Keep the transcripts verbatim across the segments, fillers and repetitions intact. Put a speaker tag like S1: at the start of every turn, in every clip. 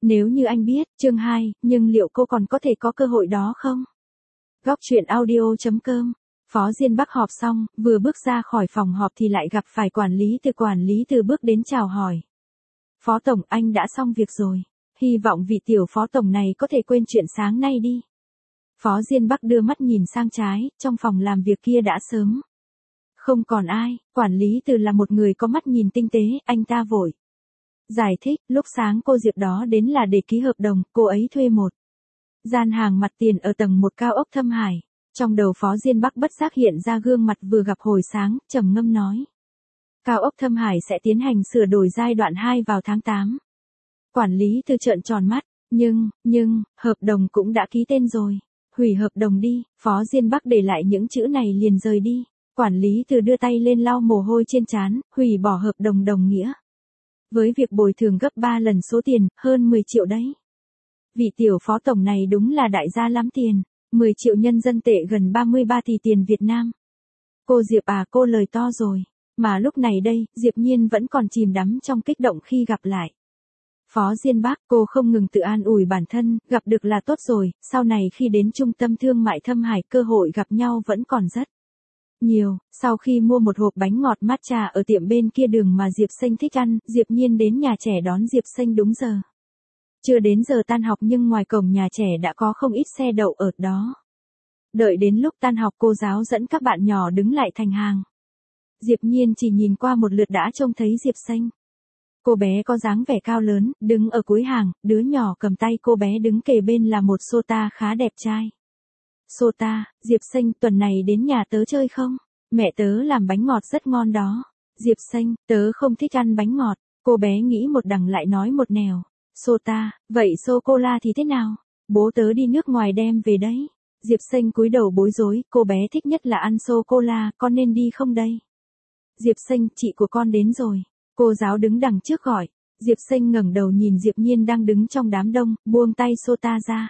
S1: Nếu như anh biết, chương hai, nhưng liệu cô còn có thể có cơ hội đó không? Góc truyện audio chấm com. Phó Diên Bắc họp xong, vừa bước ra khỏi phòng họp thì lại gặp phải quản lý từ quản lý từ bước đến chào hỏi. Phó Tổng, anh đã xong việc rồi. Hy vọng vị tiểu phó tổng này có thể quên chuyện sáng nay đi. Phó Diên Bắc đưa mắt nhìn sang trái, trong phòng làm việc kia đã sớm không còn ai, quản lý từ là một người có mắt nhìn tinh tế, anh ta vội giải thích, lúc sáng cô Diệp đó đến là để ký hợp đồng, cô ấy thuê một gian hàng mặt tiền ở tầng một cao ốc Thâm Hải. Trong đầu Phó Diên Bắc bất giác hiện ra gương mặt vừa gặp hồi sáng, trầm ngâm nói. Cao ốc Thâm Hải sẽ tiến hành sửa đổi giai đoạn hai vào tháng tám. Quản lý từ trợn tròn mắt, nhưng, nhưng, hợp đồng cũng đã ký tên rồi. Hủy hợp đồng đi, Phó Diên Bắc để lại những chữ này liền rời đi. Quản lý từ đưa tay lên lau mồ hôi trên trán, hủy bỏ hợp đồng đồng nghĩa với việc bồi thường gấp ba lần số tiền, hơn mười triệu đấy. Vị tiểu phó tổng này đúng là đại gia lắm tiền, mười triệu nhân dân tệ gần ba mươi ba tỷ tiền Việt Nam. Cô Diệp à, cô lời to rồi. Mà lúc này đây, Diệp Nhiên vẫn còn chìm đắm trong kích động khi gặp lại Phó Diên Bắc. Cô không ngừng tự an ủi bản thân, gặp được là tốt rồi, sau này khi đến trung tâm thương mại Thâm Hải cơ hội gặp nhau vẫn còn rất nhiều. Sau khi mua một hộp bánh ngọt matcha ở tiệm bên kia đường mà Diệp Xanh thích ăn, Diệp Nhiên đến nhà trẻ đón Diệp Xanh đúng giờ. Chưa đến giờ tan học nhưng ngoài cổng nhà trẻ đã có không ít xe đậu ở đó. Đợi đến lúc tan học cô giáo dẫn các bạn nhỏ đứng lại thành hàng. Diệp Nhiên chỉ nhìn qua một lượt đã trông thấy Diệp Xanh. Cô bé có dáng vẻ cao lớn, đứng ở cuối hàng, đứa nhỏ cầm tay cô bé đứng kề bên là một Sota khá đẹp trai. Sota, Diệp Xanh, tuần này đến nhà tớ chơi không? Mẹ tớ làm bánh ngọt rất ngon đó. Diệp Xanh, tớ không thích ăn bánh ngọt. Cô bé nghĩ một đằng lại nói một nẻo. Sota, vậy sô-cô-la thì thế nào? Bố tớ đi nước ngoài đem về đấy. Diệp Xanh cúi đầu bối rối, cô bé thích nhất là ăn sô-cô-la, con nên đi không đây? Diệp Xanh, chị của con đến rồi. Cô giáo đứng đằng trước gọi. Diệp Xanh ngẩng đầu nhìn Diệp Nhiên đang đứng trong đám đông, buông tay Sota ra.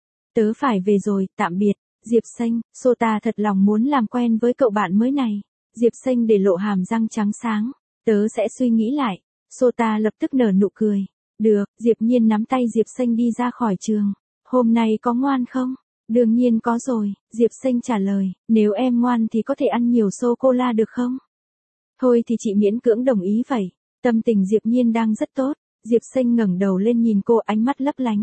S1: Tớ phải về rồi, tạm biệt. Diệp Xanh, Sota thật lòng muốn làm quen với cậu bạn mới này. Diệp Xanh để lộ hàm răng trắng sáng. Tớ sẽ suy nghĩ lại. Sota lập tức nở nụ cười. Được, Diệp Nhiên nắm tay Diệp Xanh đi ra khỏi trường. Hôm nay có ngoan không? Đương nhiên có rồi, Diệp Xanh trả lời, nếu em ngoan thì có thể ăn nhiều sô-cô-la được không? Thôi thì chị miễn cưỡng đồng ý vậy. Tâm tình Diệp Nhiên đang rất tốt. Diệp Xanh ngẩng đầu lên nhìn cô, ánh mắt lấp lánh.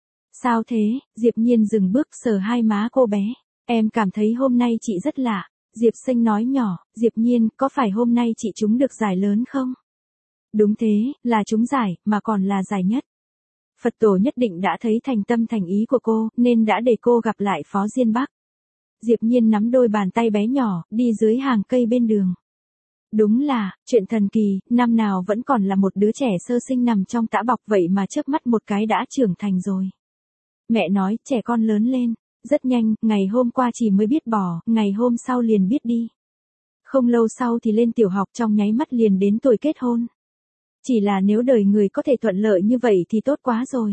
S1: Sao thế? Diệp Nhiên dừng bước sờ hai má cô bé. Em cảm thấy hôm nay chị rất lạ. Diệp Xanh nói nhỏ, Diệp Nhiên, có phải hôm nay chị trúng được giải lớn không? Đúng thế, là trúng giải, mà còn là giải nhất. Phật tổ nhất định đã thấy thành tâm thành ý của cô, nên đã để cô gặp lại Phó Diên Bắc. Diệp Nhiên nắm đôi bàn tay bé nhỏ, đi dưới hàng cây bên đường. Đúng là, chuyện thần kỳ, năm nào vẫn còn là một đứa trẻ sơ sinh nằm trong tã bọc vậy mà chớp mắt một cái đã trưởng thành rồi. Mẹ nói, trẻ con lớn lên, rất nhanh, ngày hôm qua chỉ mới biết bỏ, ngày hôm sau liền biết đi. Không lâu sau thì lên tiểu học, trong nháy mắt liền đến tuổi kết hôn. Chỉ là nếu đời người có thể thuận lợi như vậy thì tốt quá rồi.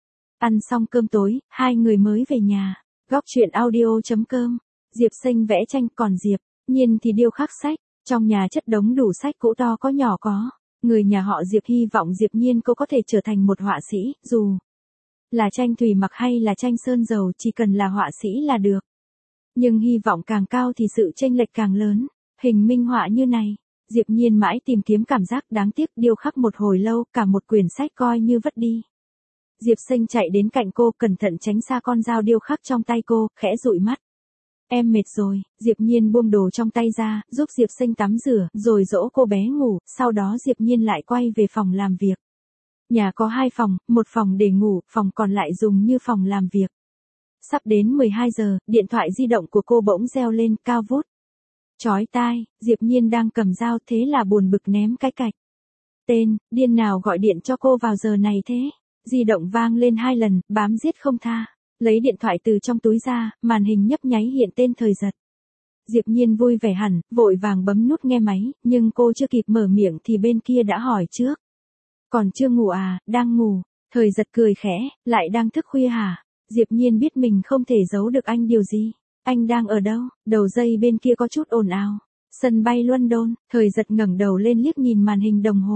S1: Ăn xong cơm tối, hai người mới về nhà. Góc truyện audio chấm com. Diệp Xanh vẽ tranh, còn Diệp Nhiên thì điêu khắc sách. Trong nhà chất đống đủ sách cũ to có nhỏ có. Người nhà họ Diệp hy vọng Diệp Nhiên cô có thể trở thành một họa sĩ, dù là tranh thủy mặc hay là tranh sơn dầu, chỉ cần là họa sĩ là được. Nhưng hy vọng càng cao thì sự chênh lệch càng lớn. Hình minh họa như này, Diệp Nhiên mãi tìm kiếm cảm giác, đáng tiếc điêu khắc một hồi lâu, cả một quyển sách coi như vất đi. Diệp Xanh chạy đến cạnh cô, cẩn thận tránh xa con dao điêu khắc trong tay cô, khẽ dụi mắt. Em mệt rồi. Diệp Nhiên buông đồ trong tay ra, giúp Diệp Xanh tắm rửa, rồi dỗ cô bé ngủ, sau đó Diệp Nhiên lại quay về phòng làm việc. Nhà có hai phòng, một phòng để ngủ, phòng còn lại dùng như phòng làm việc. Sắp đến mười hai giờ, điện thoại di động của cô bỗng reo lên, cao vút. Chói tai, Diệp Nhiên đang cầm dao, thế là buồn bực ném cái cạch. Tên, điên nào gọi điện cho cô vào giờ này thế? Di động vang lên hai lần, bám giết không tha. Lấy điện thoại từ trong túi ra, màn hình nhấp nháy hiện tên Thời Giật. Diệp Nhiên vui vẻ hẳn, vội vàng bấm nút nghe máy, nhưng cô chưa kịp mở miệng thì bên kia đã hỏi trước. Còn chưa ngủ à, đang ngủ. Thời Giật cười khẽ, lại đang thức khuya hả? Diệp Nhiên biết mình không thể giấu được anh điều gì. Anh đang ở đâu? Đầu dây bên kia có chút ồn ào. Sân bay London. Thời Giật ngẩng đầu lên liếc nhìn màn hình đồng hồ.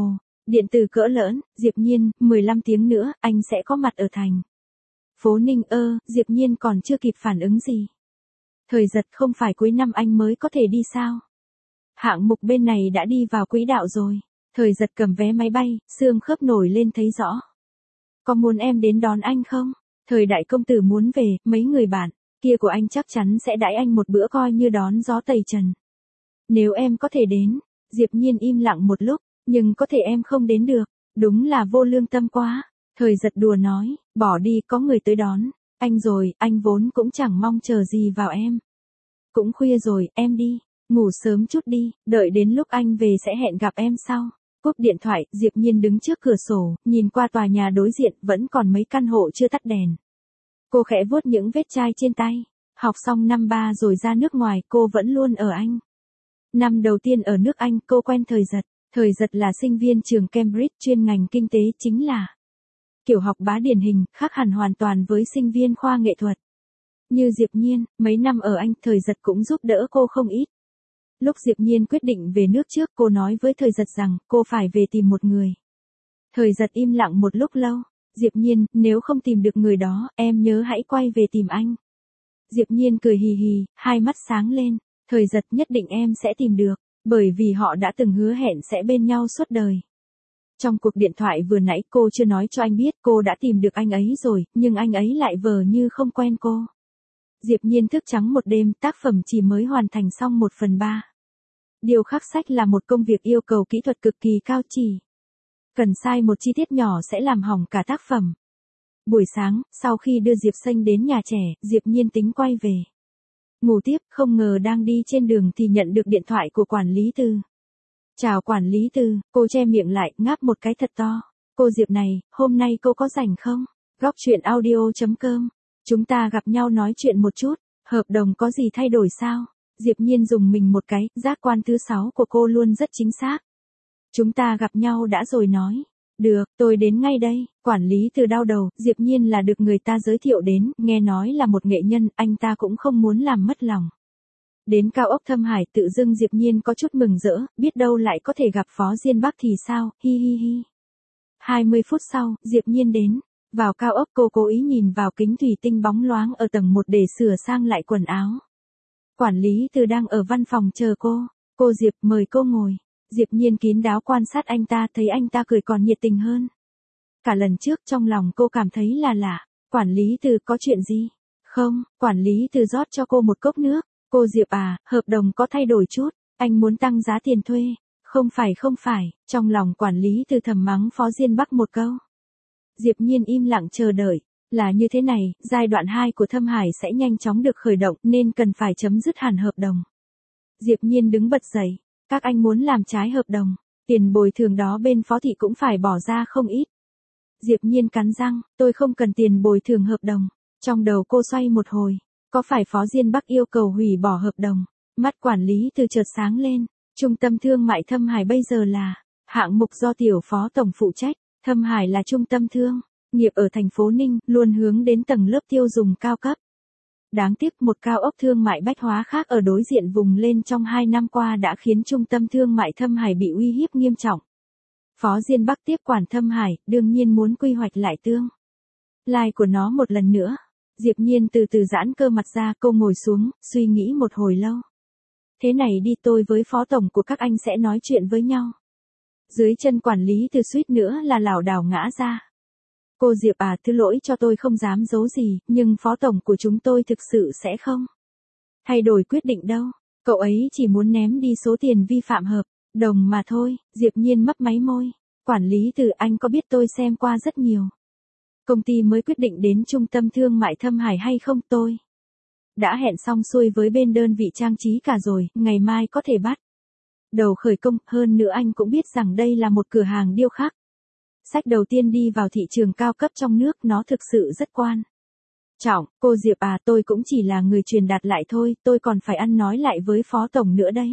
S1: Điện từ cỡ lớn, Diệp Nhiên, mười lăm tiếng nữa, anh sẽ có mặt ở thành phố Ninh ơ, Diệp Nhiên còn chưa kịp phản ứng gì. Thời Giật không phải cuối năm anh mới có thể đi sao? Hạng mục bên này đã đi vào quỹ đạo rồi. Thời Giật cầm vé máy bay, xương khớp nổi lên thấy rõ. Có muốn em đến đón anh không? Thời Đại công tử muốn về, mấy người bạn kia của anh chắc chắn sẽ đãi anh một bữa coi như đón gió tẩy trần. Nếu em có thể đến, Diệp Nhiên im lặng một lúc, nhưng có thể em không đến được, đúng là vô lương tâm quá. Thời Giật đùa nói, bỏ đi có người tới đón, anh rồi, anh vốn cũng chẳng mong chờ gì vào em. Cũng khuya rồi, em đi, ngủ sớm chút đi, đợi đến lúc anh về sẽ hẹn gặp em sau. Cúp điện thoại, Diệp Nhiên đứng trước cửa sổ, nhìn qua tòa nhà đối diện, vẫn còn mấy căn hộ chưa tắt đèn. Cô khẽ vuốt những vết chai trên tay, học xong năm ba rồi ra nước ngoài, cô vẫn luôn ở Anh. Năm đầu tiên ở nước Anh, cô quen Thời Giật. Thời Giật là sinh viên trường Cambridge chuyên ngành kinh tế, chính là kiểu học bá điển hình, khác hẳn hoàn toàn với sinh viên khoa nghệ thuật. Như Diệp Nhiên, mấy năm ở Anh, Thời Giật cũng giúp đỡ cô không ít. Lúc Diệp Nhiên quyết định về nước trước, cô nói với Thời Giật rằng cô phải về tìm một người. Thời Giật im lặng một lúc lâu. Diệp Nhiên, nếu không tìm được người đó, em nhớ hãy quay về tìm anh. Diệp Nhiên cười hì hì, hai mắt sáng lên. Thời Giật, nhất định em sẽ tìm được, bởi vì họ đã từng hứa hẹn sẽ bên nhau suốt đời. Trong cuộc điện thoại vừa nãy cô chưa nói cho anh biết cô đã tìm được anh ấy rồi, nhưng anh ấy lại vờ như không quen cô. Diệp Nhiên thức trắng một đêm, tác phẩm chỉ mới hoàn thành xong một phần ba. Điều khắc sách là một công việc yêu cầu kỹ thuật cực kỳ cao chỉ. Cần sai một chi tiết nhỏ sẽ làm hỏng cả tác phẩm. Buổi sáng, sau khi đưa Diệp Xanh đến nhà trẻ, Diệp Nhiên tính quay về ngủ tiếp, không ngờ đang đi trên đường thì nhận được điện thoại của quản lý Từ. Chào quản lý Từ, cô che miệng lại, ngáp một cái thật to. Cô Diệp này, hôm nay cô có rảnh không? Góc chuyện audio chấm com. Chúng ta gặp nhau nói chuyện một chút, hợp đồng có gì thay đổi sao? Diệp Nhiên dùng mình một cái, giác quan thứ sáu của cô luôn rất chính xác. Chúng ta gặp nhau đã rồi nói. Được, tôi đến ngay đây. Quản lý Từ đau đầu, Diệp Nhiên là được người ta giới thiệu đến, nghe nói là một nghệ nhân, anh ta cũng không muốn làm mất lòng. Đến cao ốc Thâm Hải, tự dưng Diệp Nhiên có chút mừng rỡ, biết đâu lại có thể gặp Phó Diên Bắc thì sao, hi hi hi. hai mươi phút sau, Diệp Nhiên đến. Vào cao ốc, cô cố ý nhìn vào kính thủy tinh bóng loáng ở tầng một để sửa sang lại quần áo. Quản lý Từ đang ở văn phòng chờ cô. Cô Diệp, mời cô ngồi. Diệp Nhiên kín đáo quan sát anh ta, thấy anh ta cười còn nhiệt tình hơn. Cả lần trước trong lòng cô cảm thấy là lạ. Quản lý Từ, có chuyện gì? Không, quản lý Từ rót cho cô một cốc nước. Cô Diệp à, hợp đồng có thay đổi chút, anh muốn tăng giá tiền thuê. Không phải không phải, trong lòng quản lý Từ thầm mắng Phó Diên Bắc một câu. Diệp Nhiên im lặng chờ đợi. Là như thế này, giai đoạn hai của Thâm Hải sẽ nhanh chóng được khởi động nên cần phải chấm dứt hẳn hợp đồng. Diệp Nhiên đứng bật dậy. Các anh muốn làm trái hợp đồng, tiền bồi thường đó bên Phó thị cũng phải bỏ ra không ít. Diệp Nhiên cắn răng, tôi không cần tiền bồi thường hợp đồng. Trong đầu cô xoay một hồi, có phải Phó Diên Bắc yêu cầu hủy bỏ hợp đồng? Mắt quản lý Từ chợt sáng lên, trung tâm thương mại Thâm Hải bây giờ là hạng mục do tiểu phó tổng phụ trách. Thâm Hải là trung tâm thương nghiệp ở thành phố Ninh, luôn hướng đến tầng lớp tiêu dùng cao cấp. Đáng tiếc một cao ốc thương mại bách hóa khác ở đối diện vùng lên trong hai năm qua đã khiến trung tâm thương mại Thâm Hải bị uy hiếp nghiêm trọng. Phó Diên Bắc tiếp quản Thâm Hải, đương nhiên muốn quy hoạch lại tương lai của nó một lần nữa. Diệp Nhiên từ từ giãn cơ mặt ra, cô ngồi xuống, suy nghĩ một hồi lâu. Thế này đi, tôi với phó tổng của các anh sẽ nói chuyện với nhau. Dưới chân quản lý Từ suýt nữa là lảo đảo ngã ra. Cô Diệp à, thứ lỗi cho tôi không dám giấu gì, nhưng phó tổng của chúng tôi thực sự sẽ không thay đổi quyết định đâu. Cậu ấy chỉ muốn ném đi số tiền vi phạm hợp đồng mà thôi. Diệp Nhiên mấp máy môi. Quản lý Từ, anh có biết tôi xem qua rất nhiều công ty mới quyết định đến trung tâm thương mại Thâm Hải hay không? Tôi đã hẹn xong xuôi với bên đơn vị trang trí cả rồi, ngày mai có thể bắt đầu khởi công. Hơn nữa anh cũng biết rằng đây là một cửa hàng điêu khắc sách đầu tiên đi vào thị trường cao cấp trong nước, nó thực sự rất quan trọng. Cô Diệp à, tôi cũng chỉ là người truyền đạt lại thôi, tôi còn phải ăn nói lại với phó tổng nữa đấy.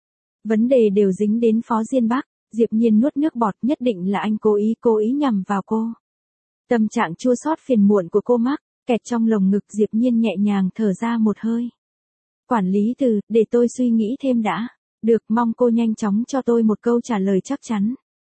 S1: Vấn đề đều dính đến Phó Diên Bắc. Diệp Nhiên nuốt nước bọt, nhất định là anh cố ý cố ý nhằm vào cô. Tâm trạng chua xót phiền muộn của cô mắc kẹt trong lồng ngực, Diệp Nhiên nhẹ nhàng thở ra một hơi. Quản lý Từ, để tôi suy nghĩ thêm đã. Được, mong cô nhanh chóng cho tôi một câu trả lời chắc chắn.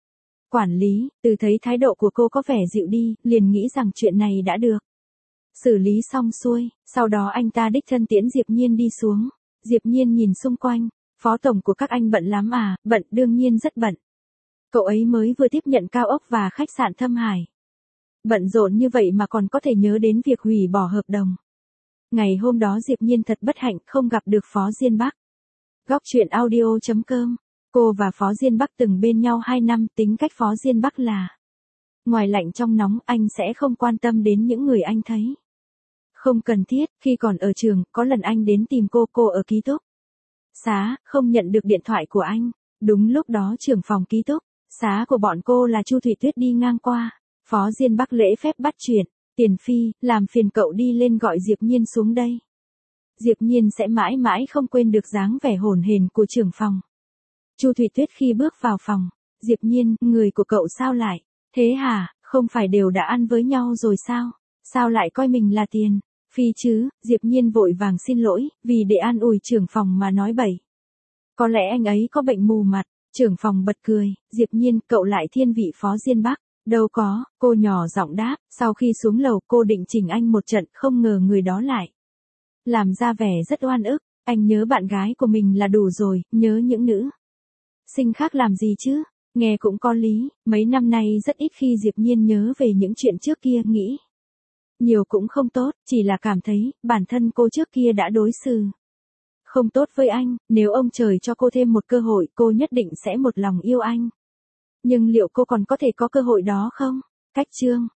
S1: Quản lý, từ thấy thái độ của cô có vẻ dịu đi, liền nghĩ rằng chuyện này đã được xử lý xong xuôi, sau đó anh ta đích thân tiễn Diệp Nhiên đi xuống. Diệp Nhiên nhìn xung quanh, phó tổng của các anh bận lắm à, bận, đương nhiên rất bận. Cậu ấy mới vừa tiếp nhận cao ốc và khách sạn Thâm Hải. Bận rộn như vậy mà còn có thể nhớ đến việc hủy bỏ hợp đồng. Ngày hôm đó Diệp Nhiên thật bất hạnh không gặp được Phó Diên Bắc. Góc truyện audio chấm com. Cô và Phó Diên Bắc từng bên nhau hai năm, tính cách Phó Diên Bắc là ngoài lạnh trong nóng, anh sẽ không quan tâm đến những người anh thấy không cần thiết. Khi còn ở trường, có lần anh đến tìm cô, cô ở ký túc xá, không nhận được điện thoại của anh. Đúng lúc đó trưởng phòng ký túc xá của bọn cô là Chu Thủy Tuyết đi ngang qua. Phó Diên Bắc lễ phép bắt chuyện, Tiền Phi, làm phiền cậu đi lên gọi Diệp Nhiên xuống đây. Diệp Nhiên sẽ mãi mãi không quên được dáng vẻ hồn hển của trưởng phòng. Chu Thủy Tuyết khi bước vào phòng, Diệp Nhiên, người của cậu sao lại thế hả, không phải đều đã ăn với nhau rồi sao, sao lại coi mình là Tiền Phi chứ? Diệp Nhiên vội vàng xin lỗi, vì để an ủi trưởng phòng mà nói bậy. Có lẽ anh ấy có bệnh mù mặt. Trưởng phòng bật cười, Diệp Nhiên, cậu lại thiên vị Phó Diên Bắc. Đâu có, cô nhỏ giọng đáp, sau khi xuống lầu cô định chỉnh anh một trận, không ngờ người đó lại làm ra vẻ rất oan ức. Anh nhớ bạn gái của mình là đủ rồi, nhớ những nữ sinh khác làm gì chứ? Nghe cũng có lý, mấy năm nay rất ít khi Diệp Nhiên nhớ về những chuyện trước kia, nghĩ nhiều cũng không tốt, chỉ là cảm thấy bản thân cô trước kia đã đối xử không tốt với anh, nếu ông trời cho cô thêm một cơ hội, cô nhất định sẽ một lòng yêu anh. Nhưng liệu cô còn có thể có cơ hội đó không? Cách chương